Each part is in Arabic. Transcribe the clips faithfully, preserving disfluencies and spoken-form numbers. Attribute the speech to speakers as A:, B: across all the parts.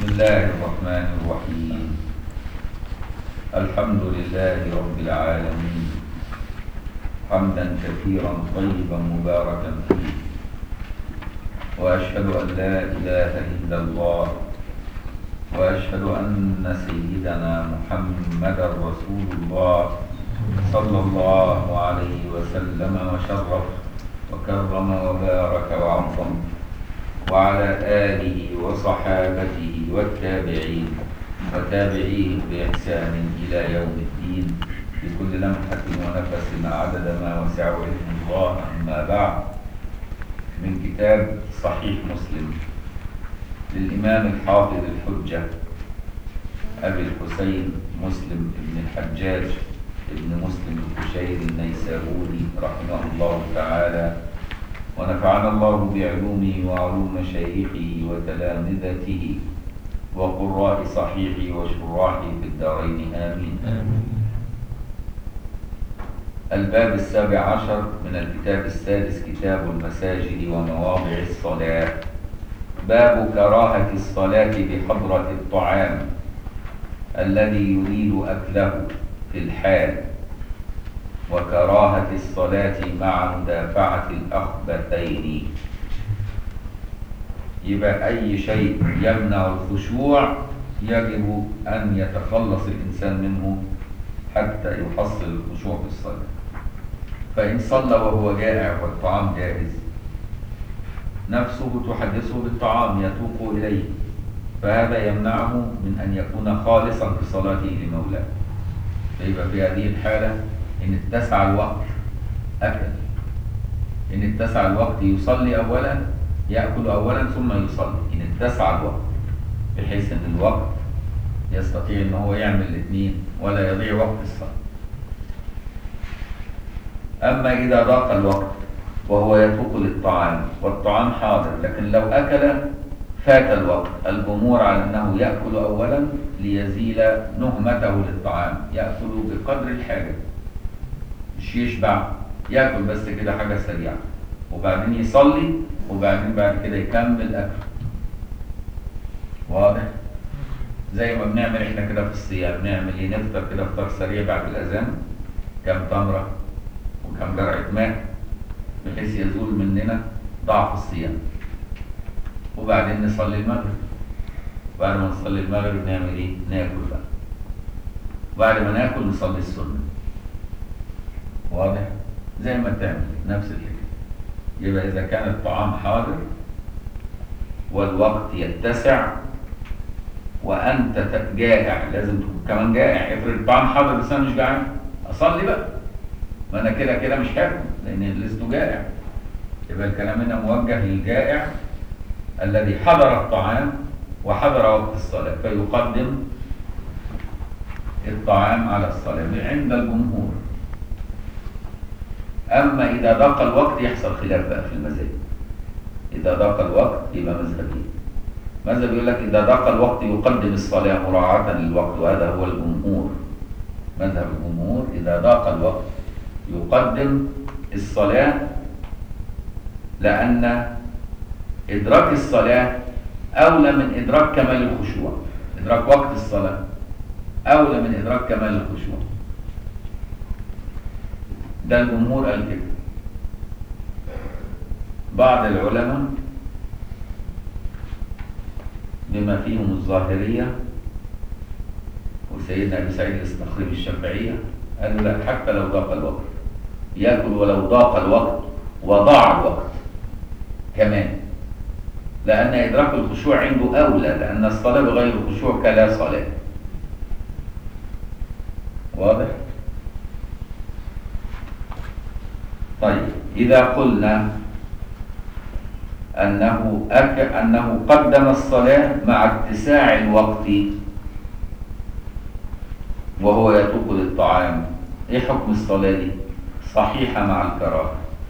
A: بسم الله الرحمن الرحيم. الحمد لله رب العالمين، حمدا كثيرا طيبا مباركا فيه، وأشهد أن لا إله إلا الله، وأشهد أن سيدنا محمدا رسول الله صلى الله عليه وسلم وشرف وكرم وبارك وعظم، وعلى آله وصحابته والتابعين وتابعيهم بإحسان إلى يوم الدين بكل لمحة ونفس عدد ما وسع علم الله. أما بعد، من كتاب صحيح مسلم للإمام الحافظ الحجة أبي الحسين مسلم بن الحجاج ابن مسلم القشيري النيسابوري رحمه الله تعالى، ونفعنا الله بعلومه وعلوم مشايخه وتلامذته وقراء صحيحه وشراحه في الدارين آمين. الباب السابع عشر من الكتاب السادس، كتاب المساجد ومواضع الصلاة. باب كراهة الصلاة بحضرة الطعام الذي يريد أكله في الحال، وكراهة الصلاة مع مدافعة الأخبثين. يبقى أي شيء يمنع الخشوع يجب أن يتخلص الإنسان منه حتى يحصل الخشوع في الصلاة. فإن صلى وهو جائع والطعام جاهز، نفسه تحدثه بالطعام يتوق إليه، فهذا يمنعه من أن يكون خالصا في صلاته لمولاه. فيبقى في هذه الحالة إن اتسع الوقت أكل، إن اتسع الوقت يصلي أولا، يأكل أولا ثم يصلي، إن اتسع الوقت بحيث أن الوقت يستطيع أن هو يعمل الاثنين ولا يضيع وقت الصلاة. أما إذا ضاق الوقت وهو يتوق للطعام والطعام حاضر، لكن لو أكل فات الوقت، الجمهور على أنه يأكل أولا ليزيل نهمته للطعام، يأكل بقدر الحاجة، مش يشبع، يأكل بس كده حاجة سريعة، وبعدين يصلي، وبعدين بعد كده يكمل أكل. واضح؟ زي ما بنعمل احنا كده في الصيام، بنعمل ايه؟ نفطر كده فطار سريع بعد الأذان، كم تمرة وكم جرعة ماء، بحيث يزول مننا ضعف الصيام، وبعدين نصلي المغرب. بعد ما نصلي المغرب نعمل ايه؟ ناكل بقى. بعد ما ناكل نصلي السنة. واضح؟ زي ما تعمل نفس الحكاية. يبقى إذا كان الطعام حاضر والوقت يتسع وأنت جائع، لازم تكون كمان جائع. افرض الطعام حاضر بس أنا مش جعان، أصلي بقى، ما أنا كده كده مش هاكل لأن لست جائع. يبقى الكلام هنا موجه للجائع الذي حضر الطعام وحضر وقت الصلاة، فيقدم الطعام على الصلاة عند الجمهور. أما إذا ضاق الوقت يحصل خلاف بقى في المذاهب. إذا ضاق الوقت يبقى مذهبين. مذهب يقول لك إذا ضاق الوقت يقدم الصلاة مراعاة للوقت، وهذا هو الجمهور. مذهب الجمهور إذا ضاق الوقت يقدم الصلاة، لأن إدراك الصلاة أولى من إدراك كمال الخشوع. إدراك وقت الصلاة أولى من إدراك كمال الخشوع. ده الجمهور قال كده. بعض العلماء بما فيهم الظاهرية وسيدنا أبي سعيد الاستخري الشافعية قالوا لا، حتى لو ضاق الوقت يأكل، ولو ضاق الوقت وضاع الوقت كمان، لأن إدراك الخشوع عنده أولى، لأن الصلاة بغير الخشوع كلا صلاة. واضح؟ طيب، إذا قلنا أنه أك... أنه قدم الصلاة مع اتساع الوقت وهو يتوق للطعام، إيه حكم الصلاة دي؟ صحيحة مع الكراهة.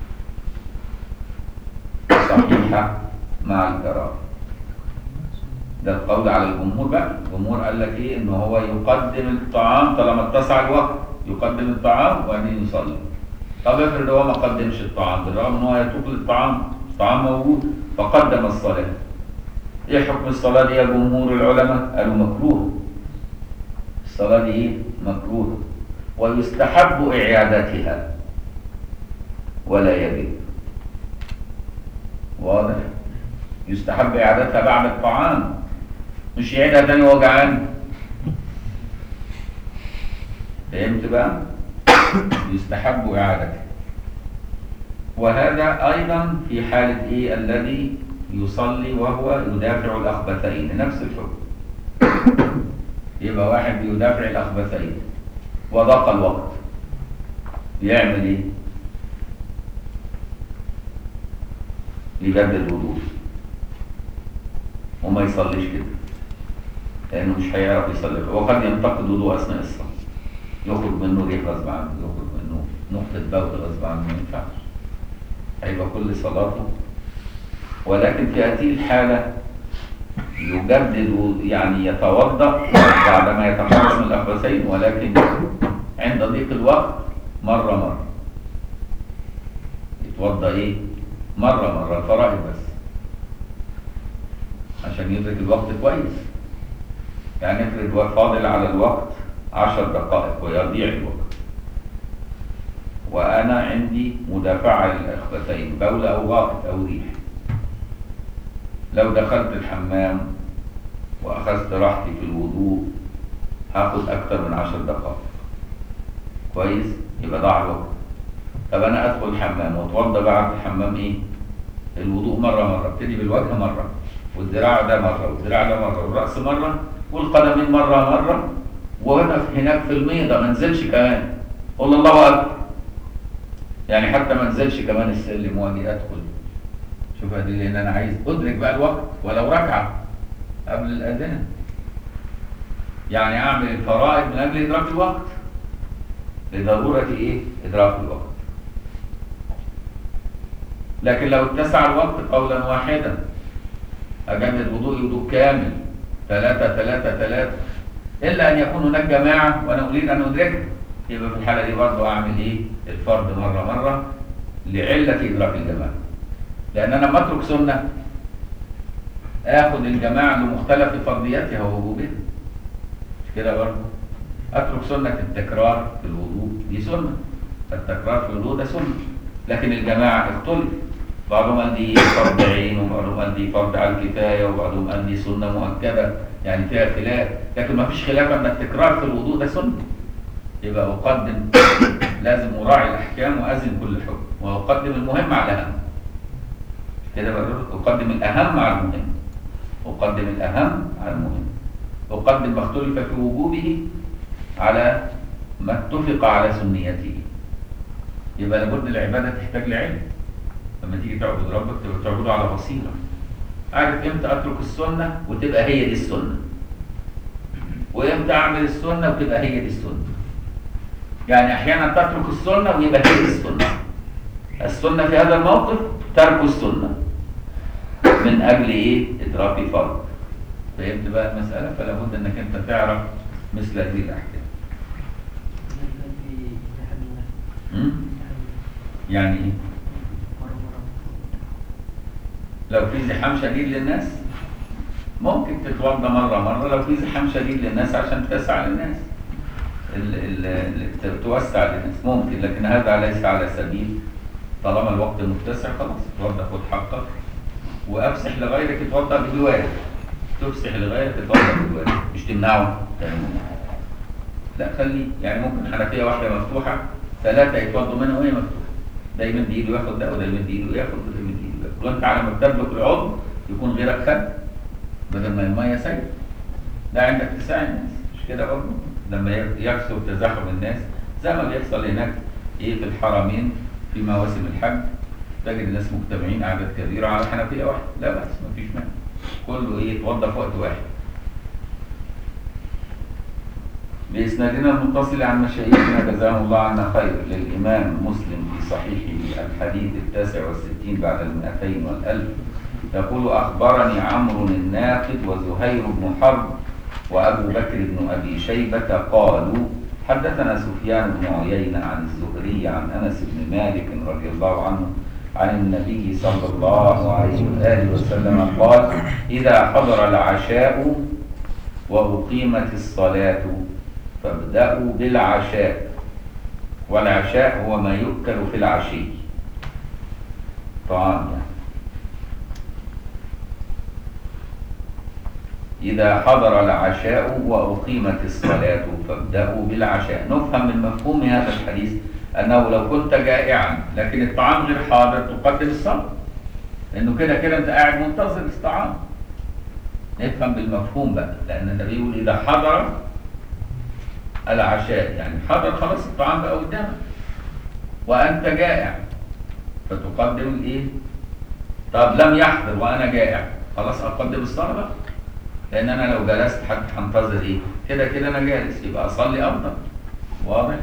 A: صحيحة مع الكراهة. ده القول على الجمهور بقى. الجمهور قال لك إيه؟ إنه هو يقدم الطعام طالما اتسع الوقت، يقدم الطعام وبعدين يصلي. طب افرض هو ما قدمش الطعام بالرغم ان هو يتوق للطعام، الطعام موجود، فقدم الصلاة، ايه حكم الصلاة دي يا جمهور العلماء؟ قالوا مكروه. الصلاة دي ايه؟ مكروه، ويستحب إعادتها ولا يجب. واضح؟ يستحب إعادتها بعد الطعام، مش يعيدها تاني وهو جعان. فهمت بقى؟ يستحب إعادتها. وهذا أيضا في حالة إيه؟ الذي يصلي وهو يدافع الأخبثين، نفس الحكم. يبقى واحد بيدافع الأخبثين وضاق الوقت، يعمل إيه؟ يجدد الوضوء وما يصليش كده، لأنه مش هيعرف يصلي، وقد ينتقد وضوء أثناء الصلاة، يخرج منه ريح غصب عنه، يخرج منه نقطة بول غصب عنه، ما ينفعش. هيبقى كل صلاته. ولكن في هذه الحالة يجدد، يعني يتوضأ بعدما يتخلص من الأخبثين، ولكن عند ضيق الوقت مرة مرة يتوضأ إيه؟ مرة مرة الفرائض بس، عشان يدرك الوقت كويس. يعني افرض فاضل على الوقت عشر دقائق ويضيع الوقت، وأنا عندي مدافعة للأخبثين، بول أو غائط أو ريح. لو دخلت الحمام وأخذت راحتي في الوضوء هاخد أكتر من عشر دقائق، كويس؟ يبقى ضاع الوقت. طب أنا أدخل الحمام وأتوضى بعد الحمام إيه؟ الوضوء مرة مرة، ابتدي بالوجه مرة، والذراع ده مرة، والذراع ده مرة، والرأس مرة، والقدمين مرة مرة، وأنا هناك في الميضة ما انزلش كمان، قول الله أكبر. يعني حتى ما انزلش كمان السلم واجي أدخل. شوف دي، لأن أنا عايز أدرك بقى الوقت ولو ركعة قبل الأذان. يعني أعمل الفرائض من أجل إدراك الوقت، لضرورة إيه؟ إدراك الوقت. لكن لو اتسع الوقت قولا واحدا أجدد وضوءي وضوء كامل، ثلاثة ثلاثة ثلاثة، إلا أن يكون هناك جماعة وأنا أريد أن أدركها، يبقى في الحالة دي برضه أعمل إيه؟ الفرض مرة مرة لعلة إدراك الجماعة. لأن أنا لما أترك سنة آخد الجماعة لمختلف فرضياتها ووجوبها، مش كده برضه؟ أترك سنة التكرار في الوضوء، دي سنة، التكرار في الوضوء ده سنة، لكن الجماعة اختلف، بعضهم قال دي فرض عين، وبعضهم قال دي فرض على الكفاية، وبعضهم قال دي سنة مؤكدة، يعني فيها خلاف. لكن ما فيش خلاف أن التكرار في الوضوء ده سنة. يبقى أقدم، لازم أراعي الأحكام وأزن كل حكم، وأقدم المهم على الأهم. كده بقول أقدم الأهم على المهم، أقدم الأهم على المهم، أقدم ما اختلف في وجوبه على ما اتفق على سنيته. يبقى لابد العبادة تحتاج لعلم. لما تيجي تعبد ربك تبقى تعبده على بصيرة، عارف امتى اترك السنة وتبقى هي دي السنة، وامتى اعمل السنة وتبقى هي دي السنة. يعني احيانا تترك السنة ويبقى هي دي السنة. السنة في هذا الموقف ترك السنة من اجل ايه؟ ادراك فرض. فهمت بقى المسألة؟ فلا بد انك انت تعرف مثل هذه الاحكام. يعني ايه؟ لو في زحام شديد للناس ممكن تتوضى مرة مرة، لو في زحام شديد للناس عشان تسع للناس، ال ال توسع للناس ممكن، لكن هذا ليس على سبيل. طالما الوقت متسع خلاص اتوضى، خد حقك، وافسح لغيرك اتوضى بجوارك، تفسح لغيرك اتوضى بجوارك، مش تمنعه. لا خليه، يعني ممكن حنفية واحدة مفتوحة ثلاثة يتوضوا منها وهي مفتوحة، ده يمد ايده ياخد ده، وده يمد ايده ياخد، وده يمد ايده ياخد، وانت على ما بتدلك العضو يكون غيرك خد بدل ما المية سايبة. ده عندك تساعد الناس، مش كده برضه؟ لما يكثر تزاحم الناس زي ما بيحصل هناك ايه في الحرمين في مواسم الحج، تجد الناس مجتمعين اعداد كبيرة على حنفية واحدة، لا بأس مفيش مانع، كله ايه يتوضى في وقت واحد. بإسنادنا المتصل عن مشايخنا جزاهم الله عنا خير للإمام مسلم في صحيحه الحديث التاسع والستين بعد المئتين والألف، يقول أخبرني عمرو الناقد وزهير بن حرب وأبو بكر بن أبي شيبة قالوا حدثنا سفيان بن عيينة عن الزهري عن أنس بن مالك رضي الله عنه عن النبي صلى الله عليه وآله وسلم قال: إذا حضر العشاء وأقيمت الصلاة فابدأوا بالعشاء. والعشاء هو ما يؤكل في العشي، طعام يعني. إذا حضر العشاء وأقيمت الصلاة فابدأوا بالعشاء. نفهم من مفهوم هذا الحديث أنه لو كنت جائعا لكن الطعام غير حاضر تقدم الصلاة، لأنه كده كده أنت قاعد منتظر الطعام. نفهم بالمفهوم بقى، لأن النبي يقول إذا حضر العشاء، يعني حضر خلاص الطعام بقى قدامك وأنت جائع فتقدم الإيه؟ طب لم يحضر وأنا جائع، خلاص أقدم الصلاة بقى، لأن أنا لو جلست حتى هنتظر إيه؟ كده كده أنا جالس، يبقى أصلي أفضل. واضح؟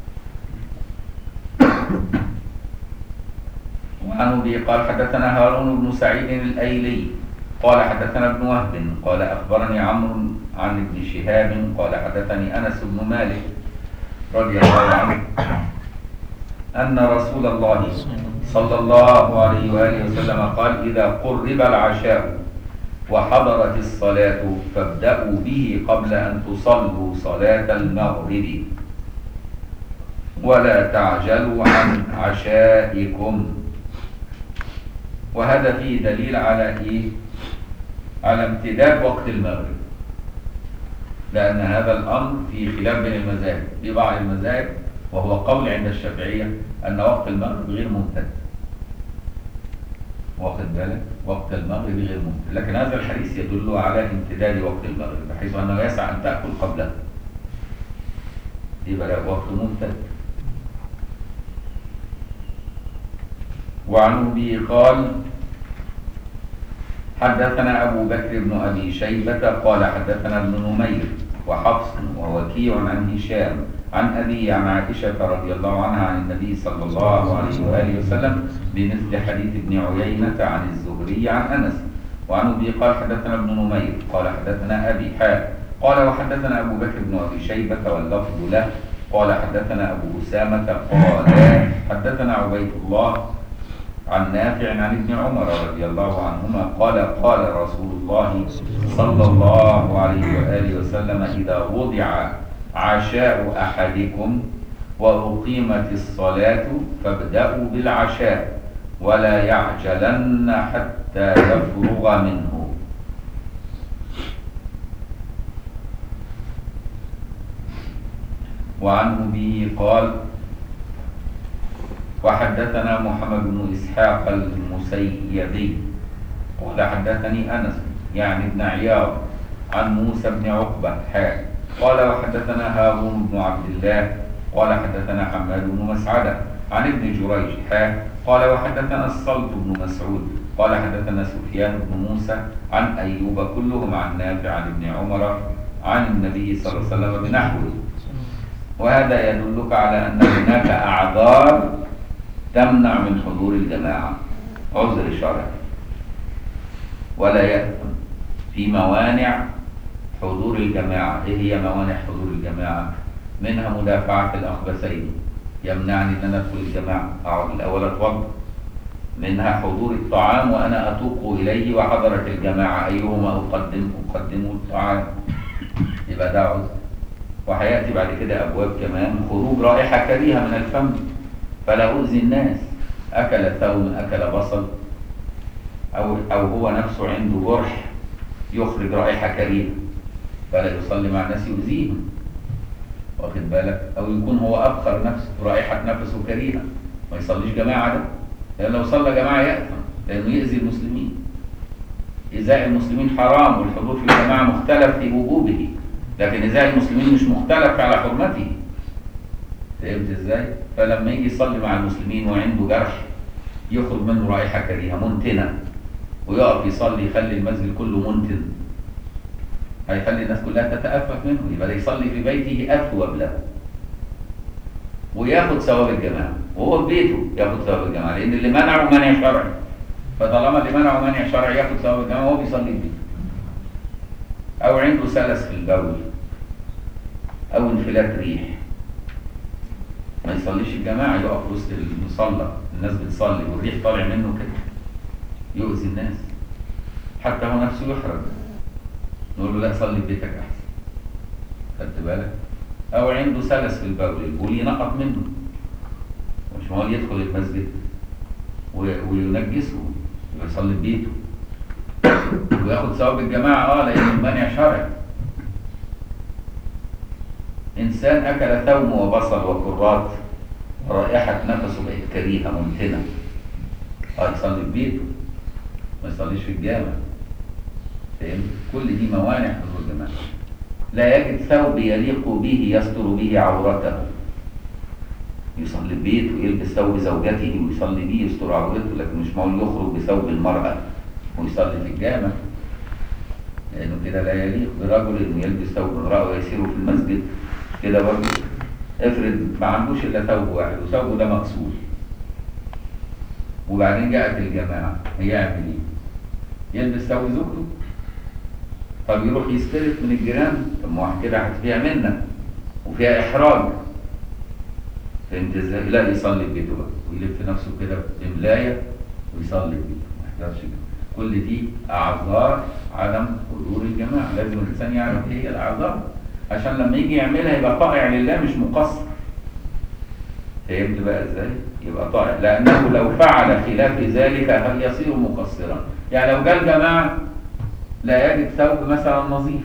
A: وعنه به قال: حدثنا هارون بن سعيد الأيلي قال حدثنا ابن وهب قال أخبرني عمرو عن ابن شهاب قال حدثني أنس بن مالك رضي الله عنه أن رسول الله صلى الله عليه وآله وسلم قال: إذا قرب العشاء وحضرت الصلاة فابدأوا به قبل أن تصلوا صلاة المغرب ولا تعجلوا عن عشائكم. وهذا فيه دليل على إيه؟ على امتداد وقت المغرب، لأن هذا الأمر في خلاف بين المذاهب. في بعض المذاهب وهو قول عند الشافعية أن وقت المغرب غير ممتد، واخد بالك؟ وقت المغرب غير ممتد، لكن هذا الحديث يدل على امتداد وقت المغرب بحيث أنه يسعى أن تأكل قبله، يبقى وقت ممتد. وعن أبي قال: حدثنا أبو بكر بن أبي شيبة قال حدثنا ابن نمير وحفص ووكيع عن هشام عن أبي عن عائشة رضي الله عنها عن النبي صلى الله عليه وآله وسلم بمثل حديث ابن عيينة عن الزهري عن أنس. وعن أبي قال حدثنا ابن نمير قال حدثنا أبي حاء قال وحدثنا أبو بكر بن أبي شيبة واللفظ له قال حدثنا أبو أسامة قال حدثنا عبيد الله عن نافع عن ابن عمر رضي الله عنهما قال قال رسول الله صلى الله عليه وآله وسلم: إذا وضع عشاء أحدكم وأقيمت الصلاة فابدأوا بالعشاء ولا يعجلن حتى يفرغ منه. وعنه به قال: وحدثنا محمد بن إسحاق المسيبي قال حدثني أنس يعني ابن عياض عن موسى بن عقبة حاء قال وحدثنا هارون بن عبد الله قال حدثنا حماد بن مسعدة عن ابن جريج حاء قال وحدثنا الصلت بن مسعود قال حدثنا سفيان بن موسى عن أيوب كلهم عن نافع عن ابن عمر عن النبي صلى الله عليه وسلم بنحوه. وهذا يدلك على أن هناك أعذار تمنع من حضور الجماعة، عذر شرعي، ولا يأثم في موانع حضور الجماعة. إيه هي موانع حضور الجماعة؟ منها مدافعة الأخبثين، يمنعني أن أنا أدخل الجماعة، أقعد الأول أتوضأ. منها حضور الطعام وأنا أتوق إليه وحضرت الجماعة، أيهما أقدم؟ أقدم الطعام، يبقى ده عذر. وهيأتي بعد كده أبواب كمان خروج رائحة كريهة من الفم فلا أؤذي الناس، أكل ثوم أكل بصل أو, أو هو نفسه عنده جرح يخرج رائحة كريهة فلا يصلي مع الناس يؤذيهم، واخد بالك؟ أو يكون هو أبخر نفسه رائحة نفسه كريهة ما يصليش جماعة، ده لأن لو صلى جماعة يأثم لأنه يؤذي المسلمين. إيذاء المسلمين حرام والحضور في الجماعة مختلف في وجوبه، لكن إيذاء المسلمين مش مختلف على حرمته. فهمت ازاي؟ فلما يجي يصلي مع المسلمين وعنده جرح يخرج منه رائحة كريهة منتنة ويقف يصلي يخلي المسجد كله منتن، هيخلي الناس كلها تتأفف منه، يبقى ده يصلي في بيته أثوب له وياخد ثواب الجماعة، وهو في بيته ياخد ثواب الجماعة، لأن اللي منعه منع شرعي، فطالما اللي منعه منع شرعي ياخد ثواب الجماعة وهو بيصلي في بيته. أو عنده سلس في البول أو انفلات ريح ما يصليش الجماعة، يقف وسط المصلى الناس بتصلي والريح طالع منه كده يؤذي الناس، حتى هو نفسه يحرج، نقول له لا صلي في بيتك احسن. خدت بالك؟ او عنده سلس في البول، البول ينقط منه، مش هو يدخل المسجد وينجسه، يبقى يصلي في بيته وياخد ثواب الجماعه، اه لانه مانع شرعي. انسان اكل ثوم وبصل وكرات ورائحه نفسه بقت كريهه ممتنه، اه يصلي في بيته، ما يصليش في الجامع. فاهم؟ كل دي موانع حضور الجماعه. لا يجد ثوب يليق به يستر به عورته، يصلي في بيته ويلبس ثوب زوجته ويصلي بيه يستر عورته، لكن مش معقول يخرج بثوب المرأة ويصلي في الجامع، لأنه كده لا يليق برجل إنه يلبس ثوب امرأة ويسير في المسجد كده برضه. افرض ما عندوش إلا ثوب واحد وثوبه ده مغسول، وبعدين جاءت الجماعة، هيعمل إيه؟ يلبس ثوب زوجته؟ طب يروح يستلف من الجيران؟ طب ما هو كده فيها منة وفيها إحراج. فهمت ازاي؟ لا يصلي في بيته بقى ويلف نفسه كده بملاية ويصلي في بيته، ما يحتاجش كده. كل دي أعذار عدم حضور الجماعة، لازم الإنسان يعرف إيه هي الأعذار عشان لما يجي يعملها يبقى طائع لله مش مقصر. فهمت بقى ازاي؟ يبقى طائع، لأنه لو فعل خلاف ذلك هل يصير مقصرا. يعني لو جاء الجماعة لا يجد ثوب مثلا نظيف،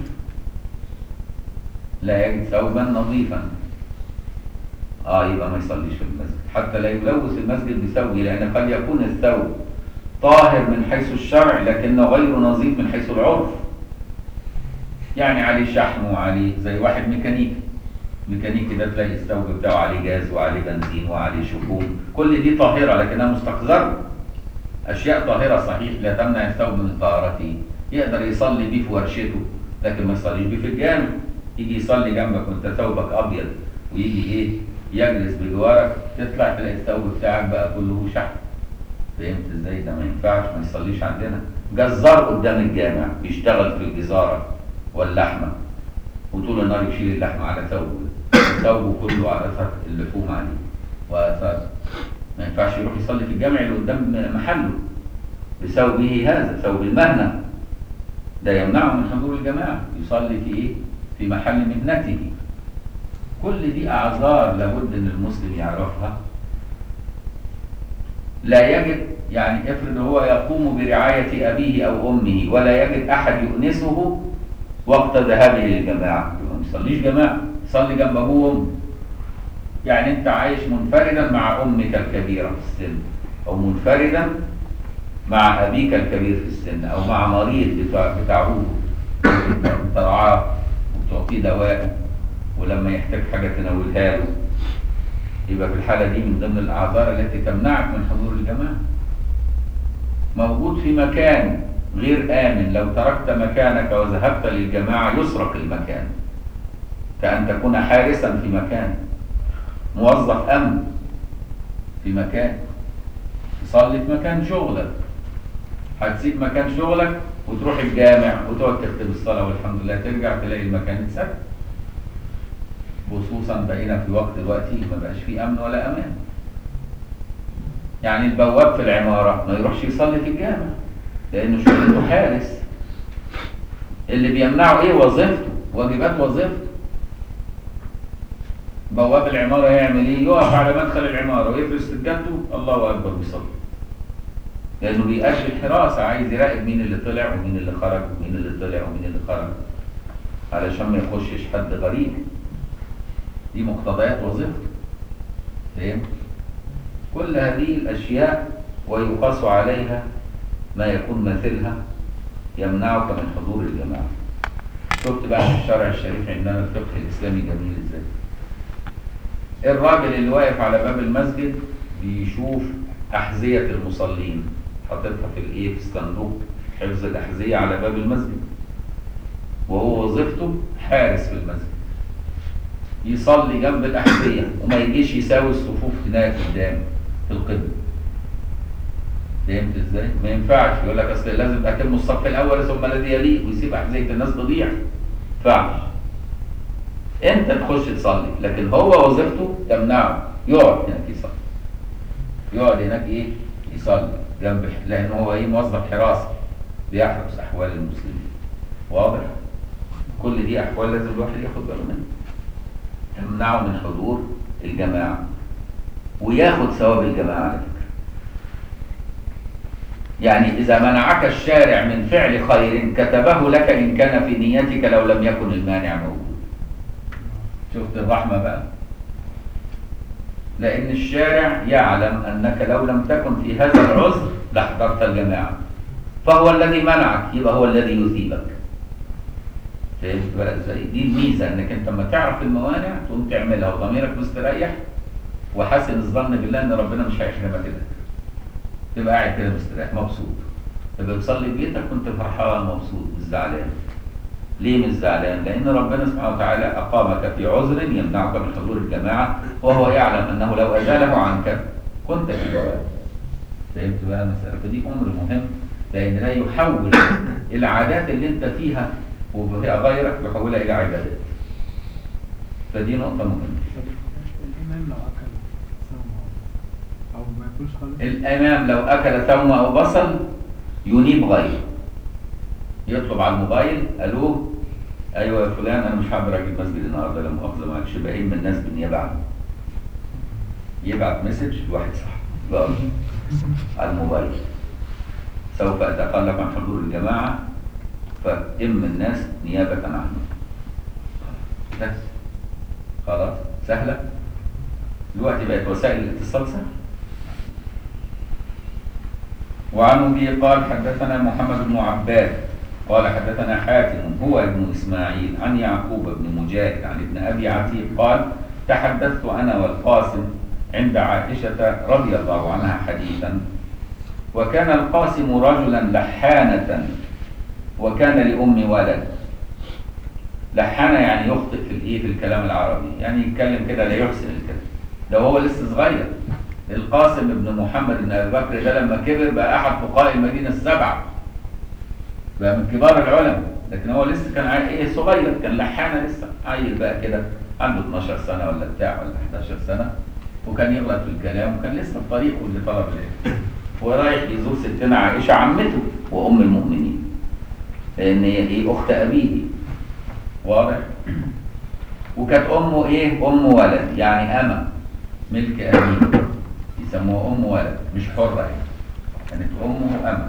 A: لا يجد ثوبا نظيفا، اه يبقى ما يصليش في المسجد، حتى لا يلوث المسجد بثوبه، لان قد يكون الثوب طاهر من حيث الشرع لكنه غير نظيف من حيث العرف. يعني عليه شحم وعليه زي واحد ميكانيكي، ميكانيكي ده تلاقي الثوب بتاعه عليه جاز وعليه بنزين وعليه شحوم، كل دي طاهره لكنها مستقذره، اشياء طاهره صحيح لا تمنع الثوب من طهارته، يقدر يصلي بيه في ورشته لكن ما يصليش بيه في الجامع. يجي يصلي جنبك وانت ثوبك ابيض ويجي ايه يجلس بجوارك تطلع تلاقي الثوب بتاعك بقى كله شحم. فهمت ازاي؟ ده ما ينفعش، ما يصليش عندنا. جزار قدام الجامع بيشتغل في الجزاره واللحمه وطول النهار يشيل اللحمه على ثوبه، ثوبه كله على اثر اللحوم عليه واثار، ما ينفعش يروح يصلي في الجامع اللي قدام محله بثوبه هذا، ثوب المهنه، ده يمنعه من حضور الجماعه، يصلي في ايه؟ في محل مهنته. كل دي أعذار لابد أن المسلم يعرفها. لا يجد، يعني افرض هو يقوم برعاية أبيه أو أمه ولا يجد أحد يؤنسه وقت ذهابه للجماعة، ما يصليش جماعة، يصلي جنب أبوه وأمه. يعني أنت عايش منفردا مع أمك الكبيرة في السن، أو منفردا مع أبيك الكبير في السن، أو مع مريض بتعوده ترعاه وتعطيه دواء ولما يحتاج حاجة تناولها له، يبقى في الحالة دي من ضمن الأعذار التي تمنعك من حضور الجماعة. موجود في مكان غير آمن، لو تركت مكانك وذهبت للجماعة يسرق المكان، كأن تكون حارسا في مكان، موظف أمن في مكان، تصلي في مكان شغلك، هتسيب مكان شغلك وتروح الجامع وتقعد تكتب الصلاة والحمد لله، ترجع تلاقي المكان اتسرق. خصوصا بقينا في وقت دلوقتي ما بقاش فيه امن ولا امان. يعني البواب في العماره ما يروحش يصلي في الجامع لانه شغلته حارس. اللي بيمنعه ايه؟ وظيفته، واجبات وظيفته. بواب العماره يعمل ايه؟ يقف على مدخل العماره ويفرش سجادته الله اكبر ويصلي، لانه بيأدي الحراسه، عايز يراقب مين اللي طلع ومين اللي خرج ومين اللي طلع ومين اللي خرج علشان ما يخشش حد غريب. دي مقتضيات وظيفته. فهمت؟ كل هذه الأشياء ويقاس عليها ما يكون مثلها يمنعك من حضور الجماعة. شفت بقى في الشرع الشريف عندنا الفقه الإسلامي جميل إزاي؟ الراجل اللي واقف على باب المسجد بيشوف أحذية المصلين، حاططها في الإيه؟ في الصندوق حفظ الأحذية على باب المسجد، وهو وظيفته حارس في المسجد، يصلي جنب الأحذية وما يجيش يساوي الصفوف هناك قدام في القبلة. فهمت ازاي؟ ما ينفعش يقول لك اصل لازم اتم الصف الاول ثم الذي يليه ويسيب أحذية الناس تضيع. ما ينفعش. انت تخش تصلي لكن هو وظيفته تمنعه يقعد هناك يصلي، يقعد هناك ايه يصلي جنب، لان هو ايه موظف حراسه بيحرس احوال المسلمين. واضح؟ كل دي احوال لازم الواحد ياخد باله منها، تمنعه من حضور الجماعه وياخد ثواب الجماعه على فكره. يعني اذا منعك الشارع من فعل خير كتبه لك ان كان في نيتك لو لم يكن المانع موجود. شفت الرحمه بقى؟ لأن الشارع يعلم أنك لو لم تكن في هذا العذر لاحضرت الجماعة، فهو الذي منعك يبقى هو الذي يثيبك. فهمت بقى ازاي؟ دي الميزة، انك انت لما تعرف الموانع تقوم تعملها وضميرك مستريح وحاسن الظن بالله ان ربنا مش هيحرمك كده. تبقى قاعد كده مستريح مبسوط، تبقى تصلي في بيتك كنت فرحان مبسوط مش زعلان. ليه مش زعلان؟ لأن ربنا سبحانه وتعالى أقامك في عذر يمنعك من حضور الجماعة، وهو يعلم أنه لو أزاله عنك كنت في بواب. فهمت بقى المسألة؟ فدي أمر مهم، لأن لا يحول العادات اللي أنت فيها وفيها غيرك يحولها إلى عبادات. فدي نقطة مهمة.
B: الإمام لو أكل ثوم أو ما ياكلش خالص؟
A: الإمام لو أكل ثوم أو بصل ينيب غيره، يطلب على الموبايل: الو ايوه يا فلان انا مش حابب اجي المسجد النهارده، لا مؤاخذه معلش بقيم من الناس بالنيابه عنه. يبعت مسج لواحد صاحبه على الموبايل: سوف اتخلف عن حضور الجماعه فإم الناس نيابه عنه. بس خلاص سهله. دلوقتي بقت وسائل الاتصال سهله. وعن ابي قال حدثنا محمد بن عباد قال حدثنا حاتم هو ابن إسماعيل عن يعقوب بن مجاهد عن ابن أبي عتيق قال: تحدثت أنا والقاسم عند عائشة رضي الله عنها حديثا، وكان القاسم رجلا لحانة وكان لأم ولد. لحانة يعني يخطئ في الايه في الكلام العربي، يعني يتكلم كده لا يحسن الكلام. ده هو لسه صغير. القاسم بن محمد بن أبي بكر ده لما كبر بقى أحد فقهاء المدينة السبعة، بقى من كبار العلماء، لكن هو لسه كان ايه صغير، كان لحانه لسه عيل بقى كده عنده اتناشر سنه ولا بتاع ولا حداشر سنه، وكان يغلط في الكلام وكان لسه في طريقه لطلب العلم. ورايح يزور ستنا عائشه عمته وام المؤمنين، لان هي ايه اخت ابيه. واضح؟ وكانت امه ايه ام ولد، يعني اما ملك ابيه، يسموها ام ولد مش حره يعني، كانت امه اما.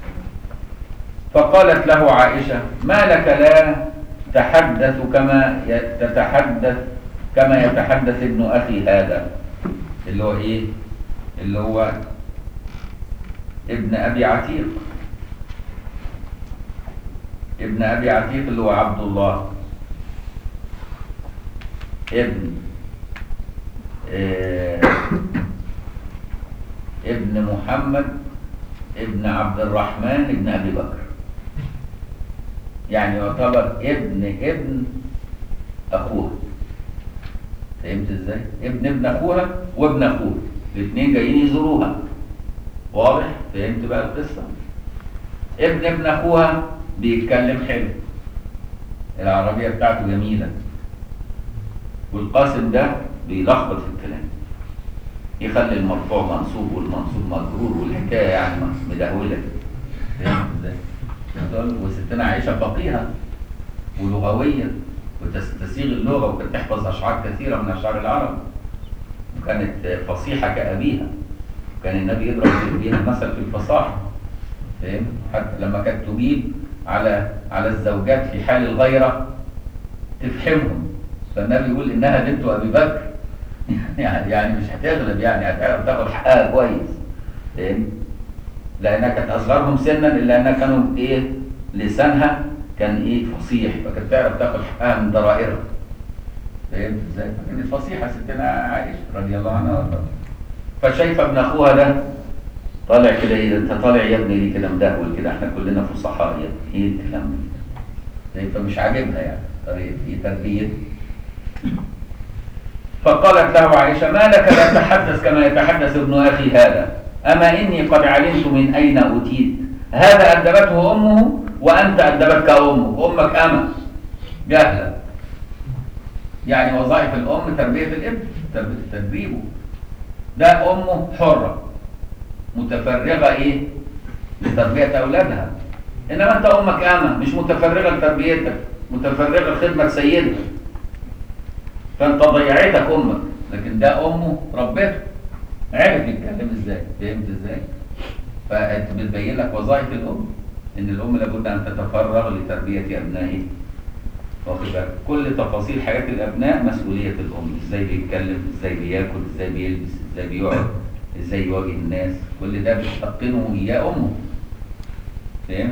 A: فقالت له عائشة: ما لك لا تتحدث كما تتحدث كما يتحدث ابن أخي هذا، اللي هو إيه؟ اللي هو ابن أبي عتيق. ابن أبي عتيق اللي هو عبد الله ابن آه ابن محمد ابن عبد الرحمن ابن أبي بكر، يعني يعتبر ابن ابن اخوها. فهمت ازاي؟ ابن ابن اخوها وابن اخوها، الاثنين جايين يزوروها. واضح؟ فهمت بقى القصه؟ ابن ابن اخوها بيتكلم حلو، العربيه بتاعته جميله، والقاسم ده بيلخبط في الكلام، يخلي المرفوع منصوب والمنصوب مجرور والحكايه يعني مدهوله. فهمت ازاي؟ وستنا عائشة فقيهة ولغوية وتستسيغ اللغة، وكانت تحفظ أشعار كثيرة من أشعار العرب، وكانت فصيحة كأبيها، وكان النبي يضرب بها المثل في الفصاحة. فاهم؟ حتى لما كانت تجيب على على الزوجات في حال الغيرة تفحمهم، فالنبي يقول إنها بنت أبي بكر يعني يعني مش هتغلب، يعني هتعرف تاخد حقها كويس. فاهم؟ لأنها كانت أصغرهم سنا، إلا أنها كانوا إيه لسانها كان إيه فصيح، فكانت تعرف تاخد حقها من ضرائرها. فهمت إزاي؟ فكانت فصيحة ستنا عائشة رضي الله عنها وارضاها. فشايفة ابن أخوها ده طالع كده: إيه أنت طالع يا ابني ليه كده مدهول كده؟ إحنا كلنا فصحاء يا ابني، إيه الكلام ده؟ فمش عاجبها يعني طريقة إيه تربية. فقالت له عائشة: ما لك لا تتحدث كما يتحدث ابن أخي هذا؟ أما إني قد علمت من أين أوتيت، هذا أدبته أمه وأنت أدبتك أمك، أمك أما جهلة. يعني وظائف الأم تربية الابن، تدريبه، ده أمه حرة متفرغة إيه؟ لتربية أولادها. إنما أنت أمك أمة مش متفرغة لتربيتك، متفرغة لخدمة سيدها، فأنت ضيعتك أمك. لكن ده أمه ربته، عرف يتكلم إزاي، فهمت إزاي؟ فبتبين لك وظائف الأم، إن الأم لابد أن تتفرغ لتربية أبنائها. واخد بالك؟ كل تفاصيل حياة الأبناء مسؤولية الأم، إزاي بيتكلم، إزاي بياكل، إزاي بيلبس، إزاي بيقعد، إزاي يواجه الناس، كل ده بتحقنه إياه أمه. فاهم؟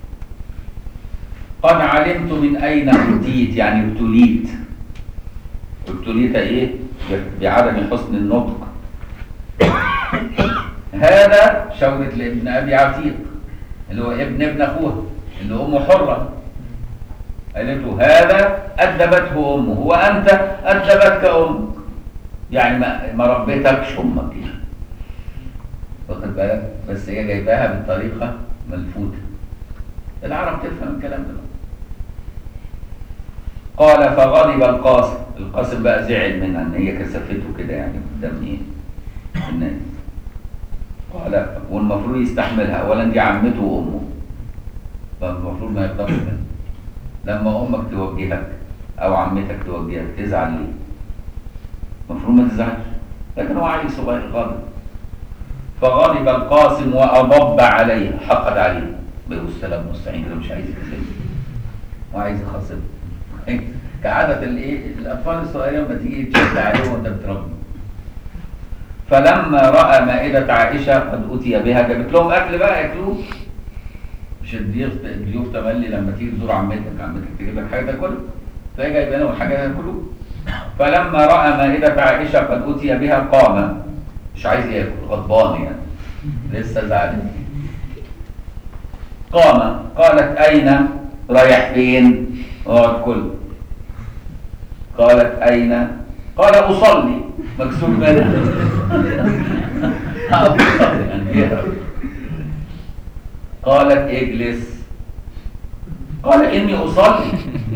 A: قد علمت من أين ابتليت، يعني ابتليت. ابتليت إيه؟ بعدم حسن النطق. هذا شورت لابن أبي عتيق اللي هو ابن ابن أخوه اللي أمه حرة. قالت له هذا أدبته أمه وأنت أدبتك أمك، يعني ما, ما ربيتكش أمك يعني. واخد بالك؟ بس هي جايباها بطريقة ملفوتة، العرب تفهم الكلام ده. قال فغضب القاسم، القاسم بقى زعل منها ان هي كسفته كده يعني قدام ايه الناس. قال والمفروض يستحملها، اولا دي عمته وامه، فالمفروض ما يقدرش منها. لما امك توجهك او عمتك توجهك تزعل ليه؟ المفروض ما تزعلش، لكن هو عيل صغير غاضب. فغضب القاسم واضب عليها، حقد عليها، بيقول السلام مستعين كده مش عايز يكلمه وعايز يخاصمه. كعادة الايه الاطفال الصغيرين لما تيجي تشد عليهم وانت بتربي. فلما راى مائده عائشه قد اتي بها، جابت لهم اكل بقى ياكلوه، مش الضيوف الضيوف تملي لما تيجي تزور عمتك، عمتك تجيب لك حاجه تاكلها، فهي جايبه لهم حاجه ياكلوها. فلما راى مائده عائشه قد اتي بها قام، مش عايز ياكل، غضبان يعني لسه زعلان. قام قالت اين؟ رايح فين؟ اقعد كل. قالت اين؟ قال اصلي، مكسور منها. قالت اجلس. قال اني اصلي.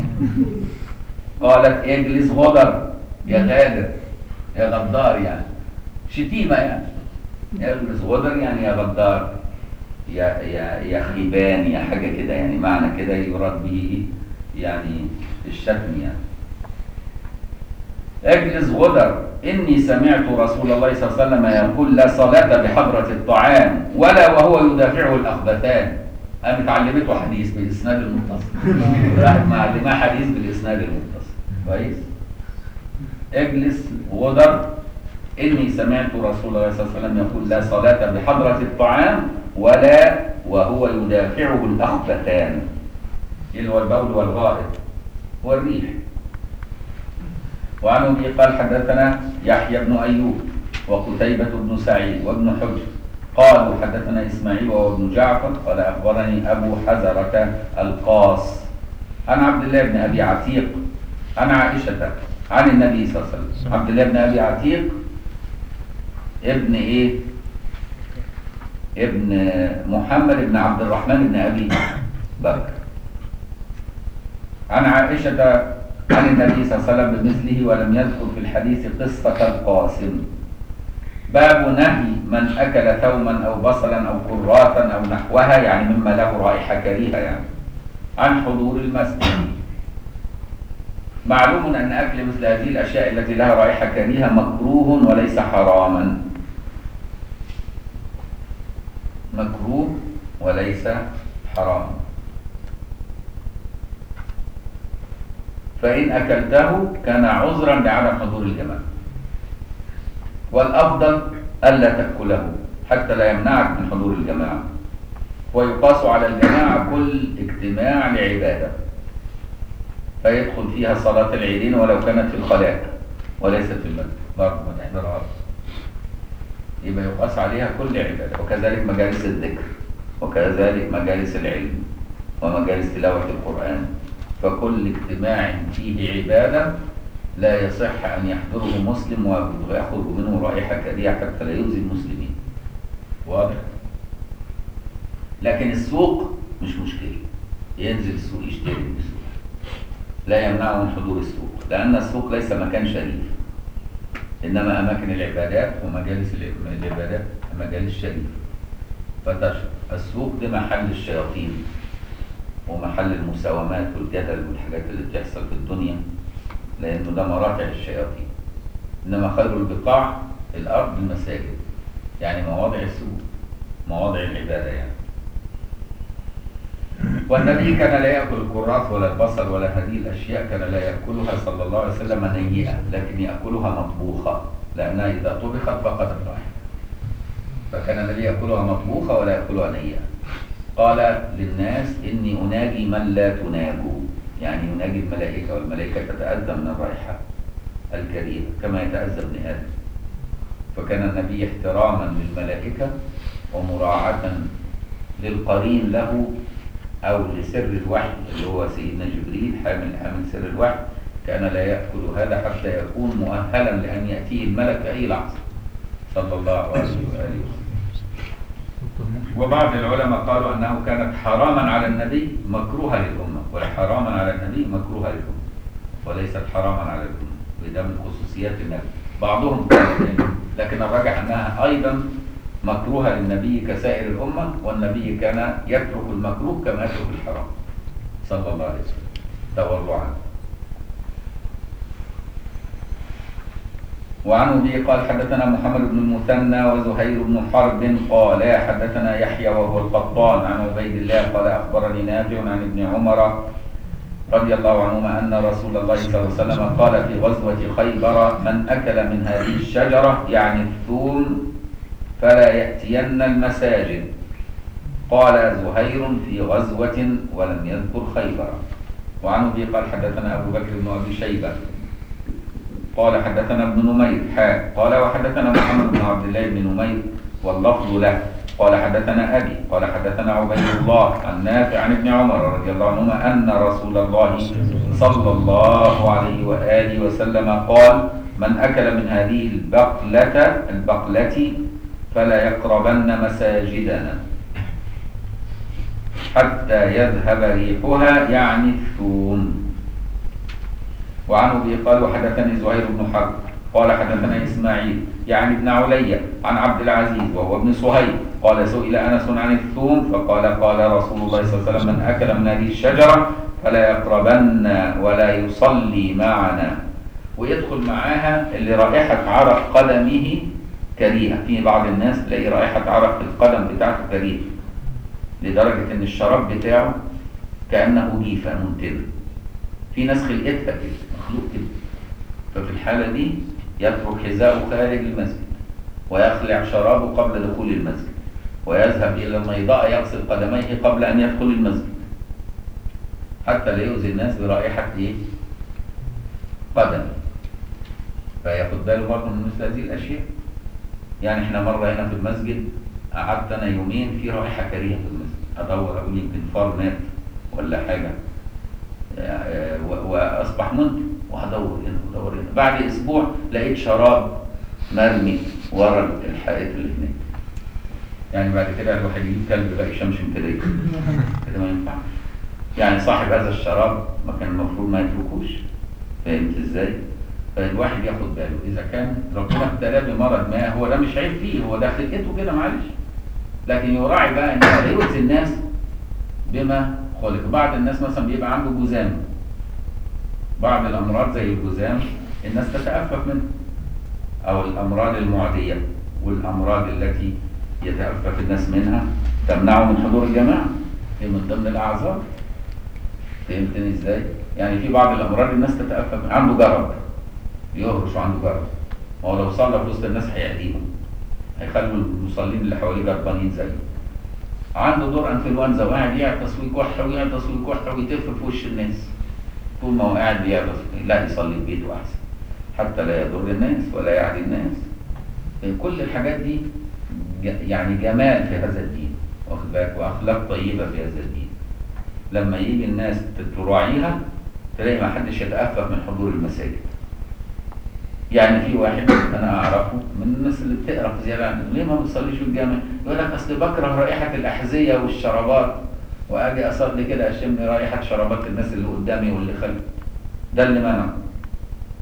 A: قالت اجلس غدر، يا غادر يا غدار، يعني شتيمه يعني. اجلس غدر يعني يا غدار، يا يا يا خيبان، يا حاجه كده يعني، معنى كده يراد به يعني الشتم يعني. اجلس غدر، اني سمعت رسول الله صلى الله عليه وسلم يقول لا صلاة بحضرة الطعام ولا وهو يدافعه الاخبثان. قامت علمته حديث بالاسناد المتصل، راحت معلماه حديث بالاسناد المتصل. كويس؟ اجلس غدر، اني سمعت رسول الله صلى الله عليه وسلم يقول لا صلاة بحضرة الطعام ولا وهو يدافعه الاخبثان، اللي هو البول والغائط والريح. وعن ابي قال حدثنا يحيى بن ايوب وقتيبة بن سعيد وابن حجر قالوا حدثنا اسماعيل وهو ابن جعفر قال اخبرني ابو حزرة القاص عن عبد الله بن ابي عتيق عن عائشة عن النبي صلى الله عليه وسلم. عبد الله بن ابي عتيق ابن ايه؟ ابن محمد بن عبد الرحمن بن ابي بكر. عن عائشة عن النبي صلى الله عليه وسلم بمثله ولم يذكر في الحديث قصة القاسم. باب نهي من أكل ثوما أو بصلا أو كراثا أو نحوها، يعني مما له رائحة كريهة يعني، عن حضور المسجد. معلوم أن أكل مثل هذه الأشياء التي لها رائحة كريهة مكروه وليس حراما. مكروه وليس حراما. فإن أكلته كان عذرا لعدم حضور الجماعة، والأفضل ألا تأكله حتى لا يمنعك من حضور الجماعة. ويقاس على الجماعة كل اجتماع لعبادة، فيدخل فيها صلاة العيدين ولو كانت في الخلاء وليست في المسجد، برضه ما تحضرهاش، يبقى يقاس عليها كل عبادة. وكذلك مجالس الذكر، وكذلك مجالس العلم ومجالس تلاوة القرآن. فكل اجتماع فيه عبادة لا يصح أن يحضره مسلم ويخرج منه رائحة كريهة حتى لا يؤذي المسلمين. واضح؟ لكن السوق مش مشكلة، ينزل السوق يشتري من السوق، لا يمنعه من حضور السوق، لأن السوق ليس مكان شريف. إنما أماكن العبادات ومجالس العبادات مجالس شريفة. فالسوق ده محل الشياطين ومحل المساومات والجدل والحاجات اللي بتحصل في الدنيا، لأنه ده مراجع الشياطين. إنما خير البقاع الأرض المساجد، يعني مواضع السوق، مواضع العبادة يعني. والنبي كان لا يأكل الكراث ولا البصل ولا هذه الأشياء، كان لا يأكلها صلى الله عليه وسلم نيئة، لكن يأكلها مطبوخة، لأنها إذا طبخت فقدت الرائحة. فكان النبي يأكلها مطبوخة ولا يأكلها نيئة. قال للناس إني أناجي من لا تناجوا، يعني يناجي الملائكة، والملائكة تتأذى من الرائحة الكريمة كما يتأذى ابن آدم. فكان النبي احتراما للملائكة ومراعاة للقرين له أو لسر الوحي اللي هو سيدنا جبريل حامل حامل سر الوحي، كان لا يأكل هذا حتى يكون مؤهلا لأن يأتيه الملك في أي لحظة صلى الله عليه وآله وسلم. وبعض العلماء قالوا أنه كانت حراما على النبي مكروها للأمة، وحراما على النبي مكروها للأمة، وليست حراما على الأمة، وده من خصوصيات النبي. بعضهم قال، لكن الراجح أنها أيضا مكروها للنبي كسائر الأمة، والنبي كان يترك المكروه كما يترك الحرام صلى الله عليه وسلم تورعا. وعن أبي قال حدثنا محمد بن المثنى وزهير بن حرب قال حدثنا يحيى وهو القطان عن عبيد الله قال أخبرني نافع عن ابن عمر رضي الله عنهما أن رسول الله صلى الله عليه وسلم قال في غزوة خيبر من أكل من هذه الشجرة يعني الثوم فلا يأتين المساجد. قال زهير في غزوة ولم يذكر خيبر. وعن أبي قال حدثنا أبو بكر بن أبي شيبة قال حدثنا ابن نمير حاء قال وحدثنا محمد بن عبد الله بن نمير واللفظ له قال حدثنا أبي قال حدثنا عبيد الله عن نافع عن ابن عمر رضي الله عنهما أن رسول الله صلى الله عليه وآله وسلم قال من أكل من هذه البقلة البقلة فلا يقربن مساجدنا حتى يذهب ريحها يعني الثوم. وعن أبي قال وحدثني زهير بن حرب قال حدثنا إسماعيل يعني ابن علي عن عبد العزيز وهو ابن صهيب قال سئل أنس عن الثوم فقال قال رسول الله صلى الله عليه وسلم من أكل من هذه الشجرة فلا يقربن ولا يصلي معنا. ويدخل معاها اللي رائحة عرق قدمه كريهة. في بعض الناس تلاقي رائحة عرق القدم بتاعته كريهة لدرجة ان الشراب بتاعه كأنه جيفة منتنة. في ناس خلقتها كده مخلوق كده. ففي الحالة دي يترك حذاءه خارج المسجد ويخلع شرابه قبل دخول المسجد ويذهب إلى الميضاء يغسل قدميه قبل أن يدخل المسجد حتى لا يؤذي الناس برائحة إيه؟ قدم. فياخد باله برضه من مثل هذه الأشياء. يعني احنا مرة هنا في المسجد قعدت أنا يومين في رائحة كريهة في المسجد، أدور أقول يمكن فار مات ولا حاجة، وأصبح منتج وهدور هنا ودور هنا. بعد أسبوع لقيت شراب مرمي ورا الحائط اللي هناك. يعني بعد كده الواحد يجيب كلب بقى يشمشم كده كده ما ينفعش. يعني صاحب هذا الشراب ما كان المفروض ما يتركوش. فهمت ازاي؟ فالواحد ياخد باله اذا كان ربنا ابتلاه بمرض ما، هو ده مش عيب فيه، هو ده خلقته كده معلش، لكن يراعي بقى ان لا يؤذي الناس بما خلق. بعض الناس مثلا بيبقى عنده جذام، بعض الامراض زي الجذام الناس تتأفف منها، او الامراض المعدية والامراض التي يتأفف الناس منها تمنعه من حضور الجماعة، هي من ضمن الاعذار. فهمتني ازاي؟ يعني في بعض الامراض الناس تتأفف، عنده جرب يهرش وعنده جرب، ما هو لو صلى في وسط الناس هيعديهم، هيخلوا المصلين اللي حواليه جربانين زيه. عنده دور انفلونزا وقاعد يعطس ويكح ويعطس ويكح ويتف في وش الناس، طول ما هو قاعد بيعطس لا يصلي في بيته احسن حتى لا يضر الناس ولا يعدي الناس. كل الحاجات دي يعني جمال في هذا الدين، واخد بالك، واخلاق طيبه في هذا الدين. لما يجي الناس تراعيها تلاقي ما حدش يتأفف من حضور المساجد. يعني في واحد انا اعرفه من الناس اللي بتقرف زياده عنه، ليه ما بتصليش في الجامع؟ يقول لك اصل بكره رائحه الاحذيه والشرابات، واجي اصلي كده اشم رائحه شرابات الناس اللي قدامي واللي خلفي. ده اللي منع.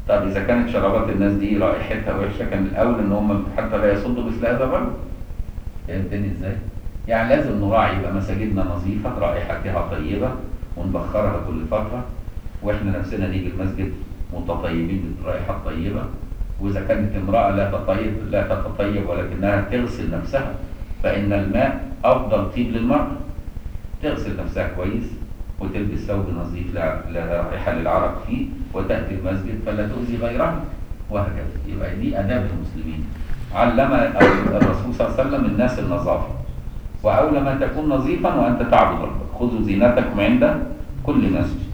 A: طب إذا كانت شرابات الناس دي رائحتها وحشة، كان الأول إن هم حتى لا يصدوا مثل هذا الرجل. فهمتني إزاي؟ يعني لازم نراعي يبقى مساجدنا نظيفة رائحتها طيبة ونبخرها كل فترة، وإحنا نفسنا نيجي المسجد متطيبين بالرائحة الطيبة. وإذا كانت امرأة لا تطيب لا تتطيب ولكنها تغسل نفسها، فإن الماء أفضل طيب للمرأة. تغسل نفسها كويس وتلبس ثوب نظيف لا رائحة للعرق فيه، وتأتي المسجد فلا تؤذي غيرها، وهكذا. يبقى دي آداب المسلمين. علم الرسول صلى الله عليه وسلم الناس النظافة، وأولى ما تكون نظيفا وأنت تعبد ربك. خذوا زينتكم عند كل مسجد.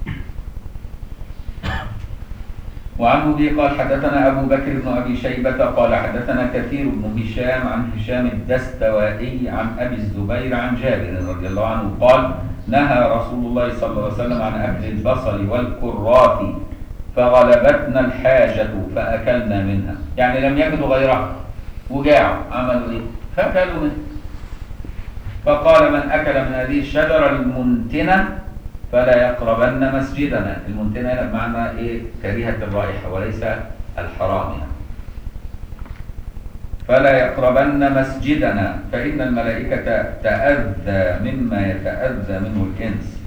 A: وعن أبي قال حدثنا أبو بكر بن أبي شيبة قال حدثنا كثير بن هشام عن هشام الدستوائي عن أبي الزبير عن جابر رضي الله عنه قال نهى رسول الله صلى الله عليه وسلم عن أكل البصل والكراث فغلبتنا الحاجة فأكلنا منها. يعني لم يجدوا غيرها وجاعوا، عملوا إيه؟ فأكلوا منها. فقال من أكل من هذه الشجرة المنتنة فلا يقربن مسجدنا. المنتنة هنا بمعنى إيه؟ كريهة الرائحة وليس الحرام يعني. فلا يقربن مسجدنا فإن الملائكة تأذى مما يتأذى منه الإنس.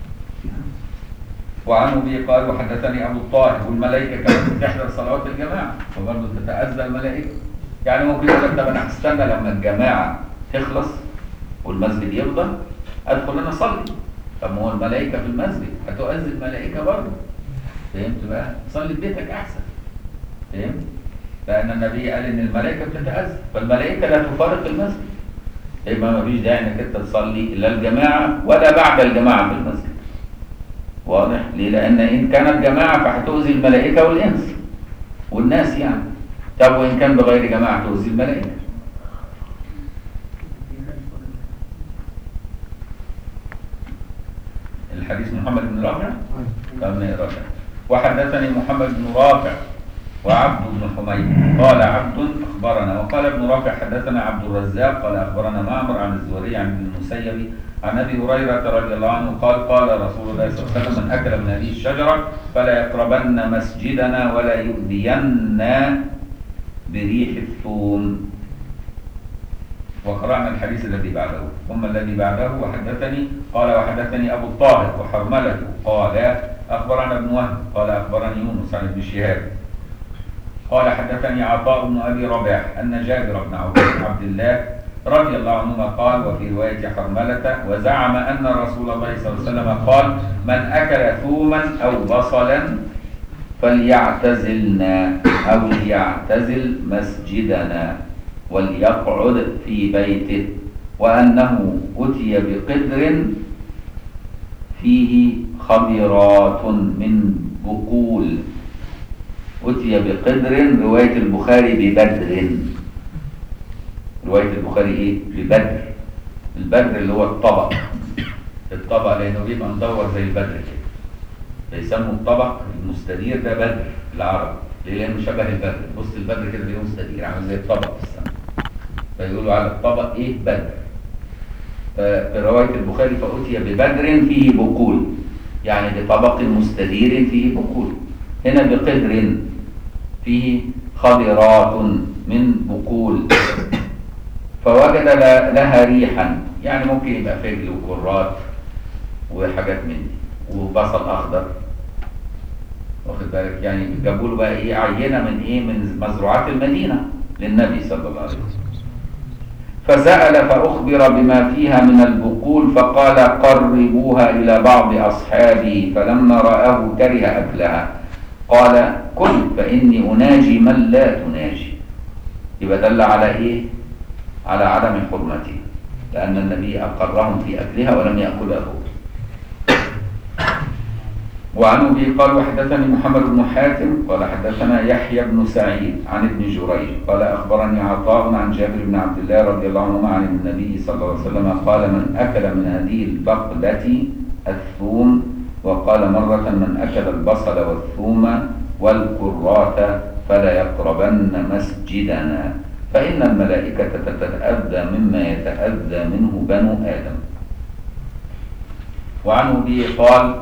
A: وعن أبي قال وحدثني أبو الطاهر والملائكة كانت تحضر صلوات الجماعة وبرضه تتأذى الملائكة. يعني ممكن يقول لك طب أنا هستنى لما الجماعة تخلص والمسجد يفضل أدخل أنا أصلي. طب ما هو الملائكة في المسجد هتؤذي الملائكة برضه. فهمت بقى؟ صلي في بيتك أحسن. فهمت؟ لأن النبي قال إن الملائكة بتتأذى، فالملائكة لا تفارق المسجد. يبقى ما فيش داعي إنك أنت تصلي إلا الجماعة ولا بعد الجماعة في المسجد. واضح؟ ليه؟ لأن إن كانت جماعة فهتؤذي الملائكة والإنس والناس يعني. طب وإن كان بغير جماعة تؤذي الملائكة. الحديث محمد بن رافع؟ طب نقرأ. وحدثني محمد بن رافع وعبد بن حميد قال عبد أخبرنا وقال ابن رافع حدثنا عبد الرزاق قال أخبرنا معمر عن الزهري عن ابن المسيب عن أبي هريرة رضي الله عنه قال قال رسول الله صلى الله عليه وسلم من أكل من هذه الشجرة فلا يقربن مسجدنا ولا يؤذين بريح الثوم. وقرأنا الحديث الذي بعده. ثم الذي بعده وحدثني قال وحدثني أبو الطاهر وحرملة قال أخبرنا ابن وهب قال أخبرني يونس عن ابن شهاب قال حدثني عطاء بن أبي رباح أن جابر بن عبد الله رضي الله عنهما قال وفي رواية حرملة وزعم أن رسول الله صلى الله عليه وسلم قال من أكل ثوما أو بصلا فليعتزلنا أو ليعتزل مسجدنا وليقعد في بيته وأنه أتي بقدر فيه خمرات من بقول. أتي بقدر رواية البخاري ببدر. رواية البخاري إيه؟ ببدر. البدر اللي هو الطبق. الطبق لأنه بيبقى مدور زي البدر كده. فيسموا الطبق المستدير ده بدر العرب. ليه؟ لأنه شبه البدر. بص البدر كده بيبقى مستدير عامل زي الطبق في السماء. فيقولوا على الطبق إيه؟ بدر. في رواية البخاري فأتي ببدر فيه بقول. يعني بطبق مستدير فيه بقول. هنا بقدر فيه خضرات من بقول فوجد لها ريحا. يعني ممكن يبقى فجل وكرات وحاجات من دي وبصل اخضر. واخد بالك؟ يعني جابوا له بقى ايه عينه من ايه من مزروعات المدينه للنبي صلى الله عليه وسلم. فسأل فأخبر بما فيها من البقول فقال قربوها إلى بعض أصحابي فلما رآه كره أكلها قال كل فإني أناجي من لا تناجي. يبقى دل على إيه؟ على عدم حرمتها لأن النبي أقرهم في أكلها ولم يأكلها هو. وعن أبي قال وحدثني محمد بن حاتم قال حدثنا يحيى بن سعيد عن ابن جريج قال أخبرني عطاء عن جابر بن عبد الله رضي الله عنهما عن النبي صلى الله عليه وسلم قال من أكل من هذه البقلة الثوم وقال مرة من أكل البصل والثوم والكرات فلا يقربن مسجدنا فإن الملائكة تتأذى مما يتأذى منه بنو آدم. وعن أبي قال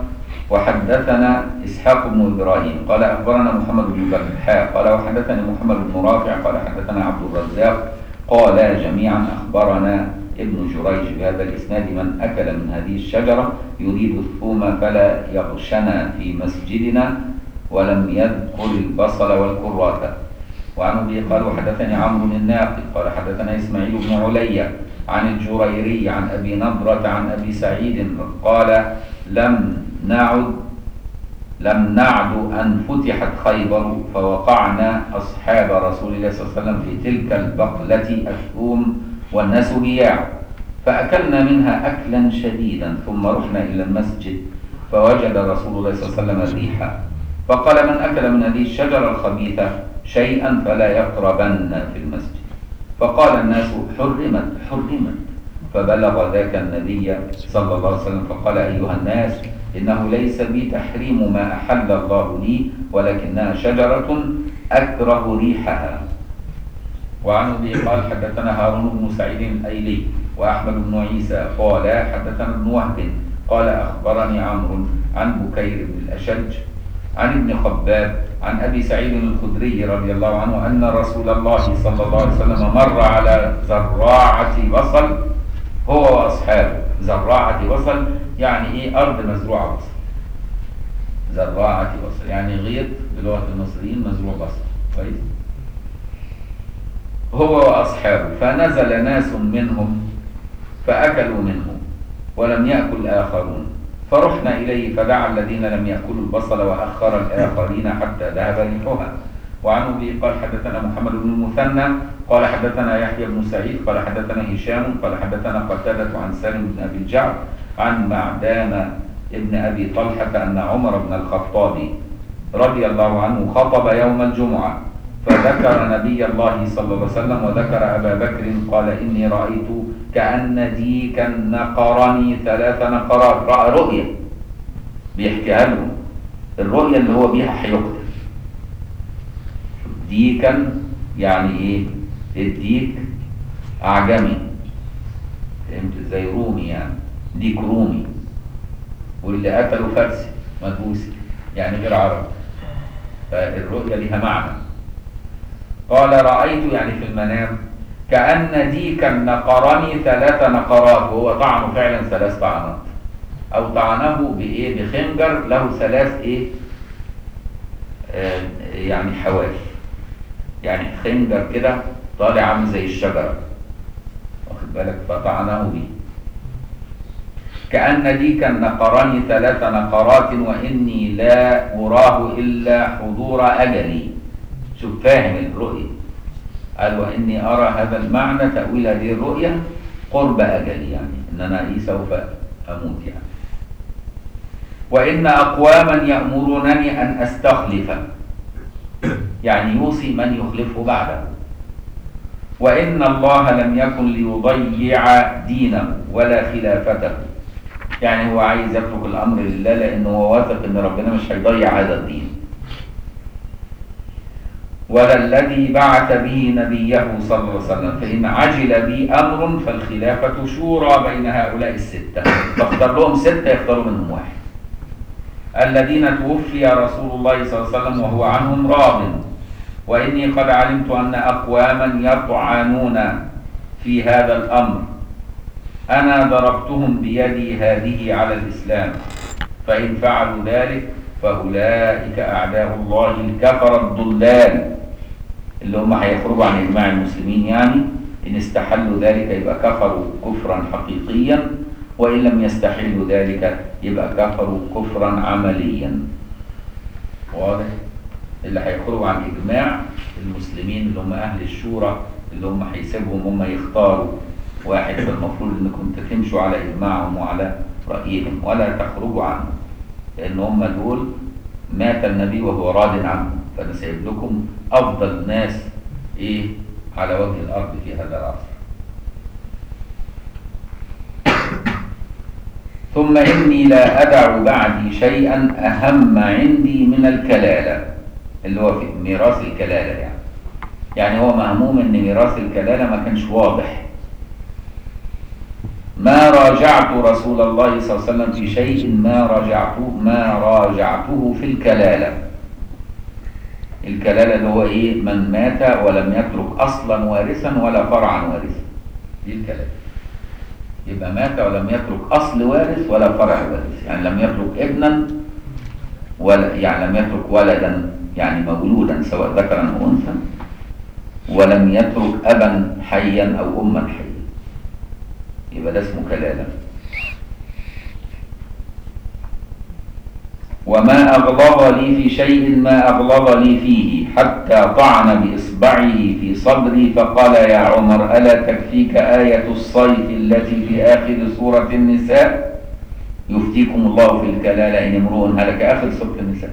A: وحدثنا إسحاق بن إبراهيم قال أخبرنا محمد بن بكر قال وحدثني محمد بن رافع قال حدثنا عبد الرزاق قال جميعا أخبرنا ابن جريج بهذا الإسناد من أكل من هذه الشجرة يريد الثوم فلا يغشنا في مسجدنا ولم يذكر البصل والكرات. وعن أبي قال وحدثني عمرو الناقد قال حدثنا إسماعيل بن عليا عن الجريري عن أبي نضرة عن أبي سعيد قال لم نعد لم نعد أن فتحت خيبر فوقعنا أصحاب رسول الله صلى الله عليه وسلم في تلك البقلة الثوم والناس بياع فأكلنا منها أكلا شديدا ثم رحنا إلى المسجد فوجد رسول الله صلى الله عليه وسلم ريحا فقال من أكل من هذه الشجرة الخبيثة شيئا فلا يقربن في المسجد. فقال الناس حرمت حرمت فبلغ ذاك النبي صلى الله عليه وسلم فقال أيها الناس إنه ليس بي تحريم ما أحل الله لي ولكنها شجرة أكره ريحها. وعن أبي قال حدثنا هارون بن سعيد الأيلي وأحمد بن عيسى قال حدثنا ابن وهب قال أخبرني عمرو عن بكير بن الأشج عن ابن خباب عن أبي سعيد الخدري رضي الله عنه أن رسول الله صلى الله عليه وسلم مر على زراعة بصل هو وأصحابه. زراعة بصل يعني إيه؟ أرض مزروعة بصل. زراعة بصل يعني غيط بلغة المصريين مزروع بصل. كويس؟ هو وأصحابه فنزل ناس منهم فأكلوا منه ولم يأكل آخرون فرحنا إليه فدعا الذين لم يأكلوا البصل وأخر الآخرين حتى ذهب ريحها. وعن أبي قال حدثنا محمد بن المثنى قال حدثنا يحيى بن سعيد قال حدثنا هشام قال حدثنا قتادة عن سالم بن أبي الجعد عن معدان ابن أبي طلحة أن عمر بن الخطاب رضي الله عنه خطب يوم الجمعة فذكر نبي الله صلى الله عليه وسلم وذكر أبا بكر قال إني رأيت كأن ديكا نقرني ثلاث نقرات. رأى رؤية بيحكيها لهم الرؤية اللي هو بيها هيقتل. ديكا يعني ايه؟ الديك أعجمي فهمت ازاي؟ رومي يعني ديك رومي واللي قتله فارسي مجوسي يعني غير عربي فالرؤية لها معنى. قال رأيت يعني في المنام كأن ديكا نقرني ثلاث نقرات وهو طعنه فعلا ثلاث طعنات أو طعنه بإيه؟ بخنجر له ثلاث إيه؟ آه يعني حواف يعني خنجر كده طالع عامل زي الشجرة واخد بالك فطعنه به. كأن ديكا نقرني ثلاث نقرات وإني لا أراه إلا حضور أجلي. شوف فاهم الرؤية قال وإني أرى هذا المعنى تأويل هذه الرؤية قرب أجلي يعني إن أنا إيه سوف أموت يعني. وإن أقواما يأمرونني أن أستخلف يعني يوصي من يخلفه بعده. وإن الله لم يكن ليضيع دينه ولا خلافته يعني هو عايز يترك الأمر لله لأنه هو واثق إن ربنا مش هيضيع هذا الدين. ولا الذي بعث به نبيه صلى الله عليه وسلم فإن عجل بي أمر فالخلافة شورى بين هؤلاء الستة فاختار لهم ستة يختاروا منهم واحد الذين توفي رسول الله صلى الله عليه وسلم وهو عنهم راض. وإني قد علمت أن أقواما يطعنون في هذا الأمر أنا ضربتهم بيدي هذه على الإسلام فإن فعلوا ذلك فأولئك أعداء الله الكفر الضلال اللي هم هيخرجوا عن إجماع المسلمين يعني إن استحلوا ذلك يبقى كفروا كفرا حقيقيا وإن لم يستحلوا ذلك يبقى كفروا كفرا عمليا. واضح؟ اللي هيخرجوا عن إجماع المسلمين اللي هم أهل الشورى اللي هم هيسيبهم هم يختاروا واحد فالمفروض إنكم تمشوا على إجماعهم وعلى رأيهم ولا تخرجوا عنه لأن هم دول مات النبي وهو راض عنه فأنا سايب لكم أفضل ناس إيه على وجه الأرض في هذا العصر. ثم إني لا أدع بعدي شيئا أهم عندي من الكلالة اللي هو في ميراث الكلالة يعني يعني هو مهموم إن ميراث الكلالة ما كانش واضح ما راجعت رسول الله صلى الله عليه وسلم في شيء ما راجعته ما راجعته في الكلالة. الكلالة اللي هو إيه؟ من مات ولم يترك أصلا وارثا ولا فرعا وارثا، دي الكلالة. يبقى مات ولم يترك أصل وارث ولا فرع وارث، يعني لم يترك ابنا ولا يعني لم يترك ولدا يعني مولودا سواء ذكرا أو أنثى، ولم يترك أبا حيا أو أما حيا، يبقى ده اسمه كلالة. وما أغلظ لي في شيء ما أغلظ لي فيه حتى طعن بإصبعه في صدري فقال يا عمر ألا تكفيك آية الصيف التي في آخر سورة النساء يفتيكم الله في الكلالة إن امرؤ هلك، آخر سورة النساء.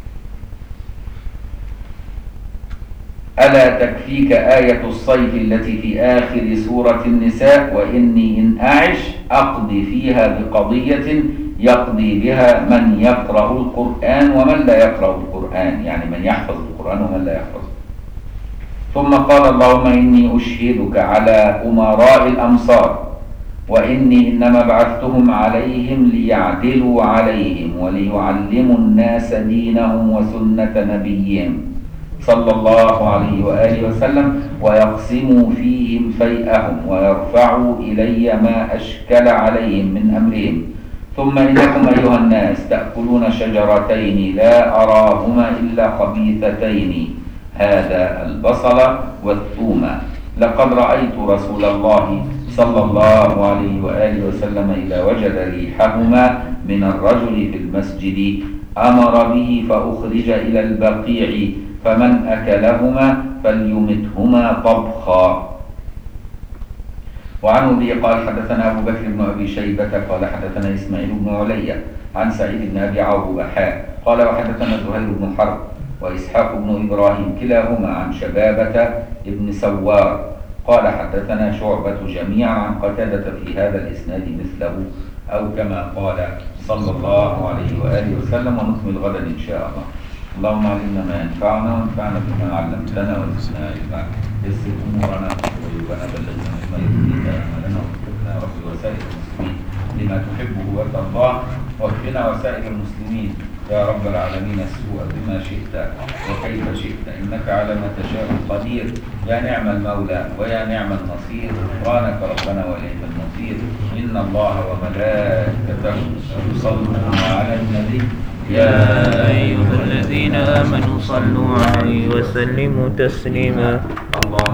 A: ألا تكفيك آية الصيف التي في آخر سورة النساء وإني إن أعش أقضي فيها بقضية يقضي بها من يقرأ القرآن ومن لا يقرأ القرآن، يعني من يحفظ القرآن ومن لا يحفظه. ثم قال اللهم إني أشهدك على أمراء الأمصار وإني إنما بعثتهم عليهم ليعدلوا عليهم وليعلموا الناس دينهم وسنة نبيهم صلى الله عليه وآله وسلم ويقسموا فيهم فيئهم ويرفعوا إلي ما أشكل عليهم من أمرهم. ثم إنكم أيها الناس تأكلون شجرتين لا أراهما إلا خبيثتين، هذا البصل والثوم. لقد رأيت رسول الله صلى الله عليه وآله وسلم إذا وجد ريحهما من الرجل في المسجد أمر به فأخرج إلى البقيع فمن أكلهما فليمتهما طبخا. وعن أبي قال حدثنا أبو بكر بن أبي شيبة قال حدثنا إسماعيل بن علي عن سعيد بن أبي عروبة حاء قال وحدثنا زهير بن حرب وإسحاق بن إبراهيم كلاهما عن شبابة بن سوار قال حدثنا شعبة جميعا عن قتادة في هذا الإسناد مثله أو كما قال صلى الله عليه وآله وسلم. ونكمل غدا إن شاء الله. اللهم علمنا ما ينفعنا وانفعنا بما علمتنا وزدنا علما. يسر أمورنا وقلوبنا بلغنا بما يرضيك أعمالنا وفقنا يا رب وسائر المسلمين لما تحبه وترضاه، واكفنا وسائر المسلمين يا رب العالمين السوء بما شئت وكيف شئت إنك على ما تشاء قدير. يا نعم المولى ويا نعم النصير، غفرانك ربنا وإليك المصير. إن الله وملائكته يصلون على النبي
C: يا أيها الذين آمنوا صلوا عليه وسلموا تسليما.